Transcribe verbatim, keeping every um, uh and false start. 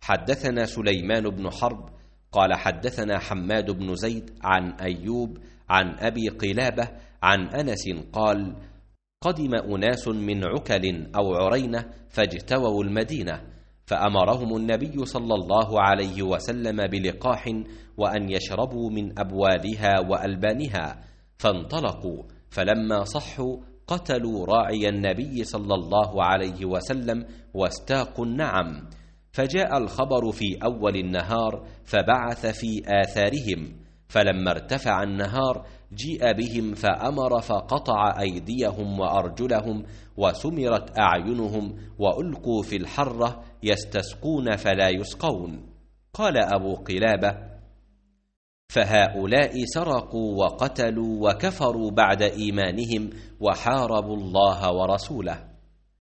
حدثنا سليمان بن حرب قال حدثنا حماد بن زيد عن أيوب عن أبي قلابة عن أنس قال: قدم أناس من عكل أو عرينة فاجتووا المدينة، فأمرهم النبي صلى الله عليه وسلم بلقاح وأن يشربوا من أبوالها وألبانها، فانطلقوا، فلما صحوا قتلوا راعي النبي صلى الله عليه وسلم واستاقوا النعم. فجاء الخبر في أول النهار فبعث في آثارهم، فلما ارتفع النهار جيء بهم فأمر فقطع أيديهم وأرجلهم وسمرت أعينهم وألقوا في الحرة يستسقون فلا يسقون. قال أبو قلابة: فهؤلاء سرقوا وقتلوا وكفروا بعد إيمانهم وحاربوا الله ورسوله.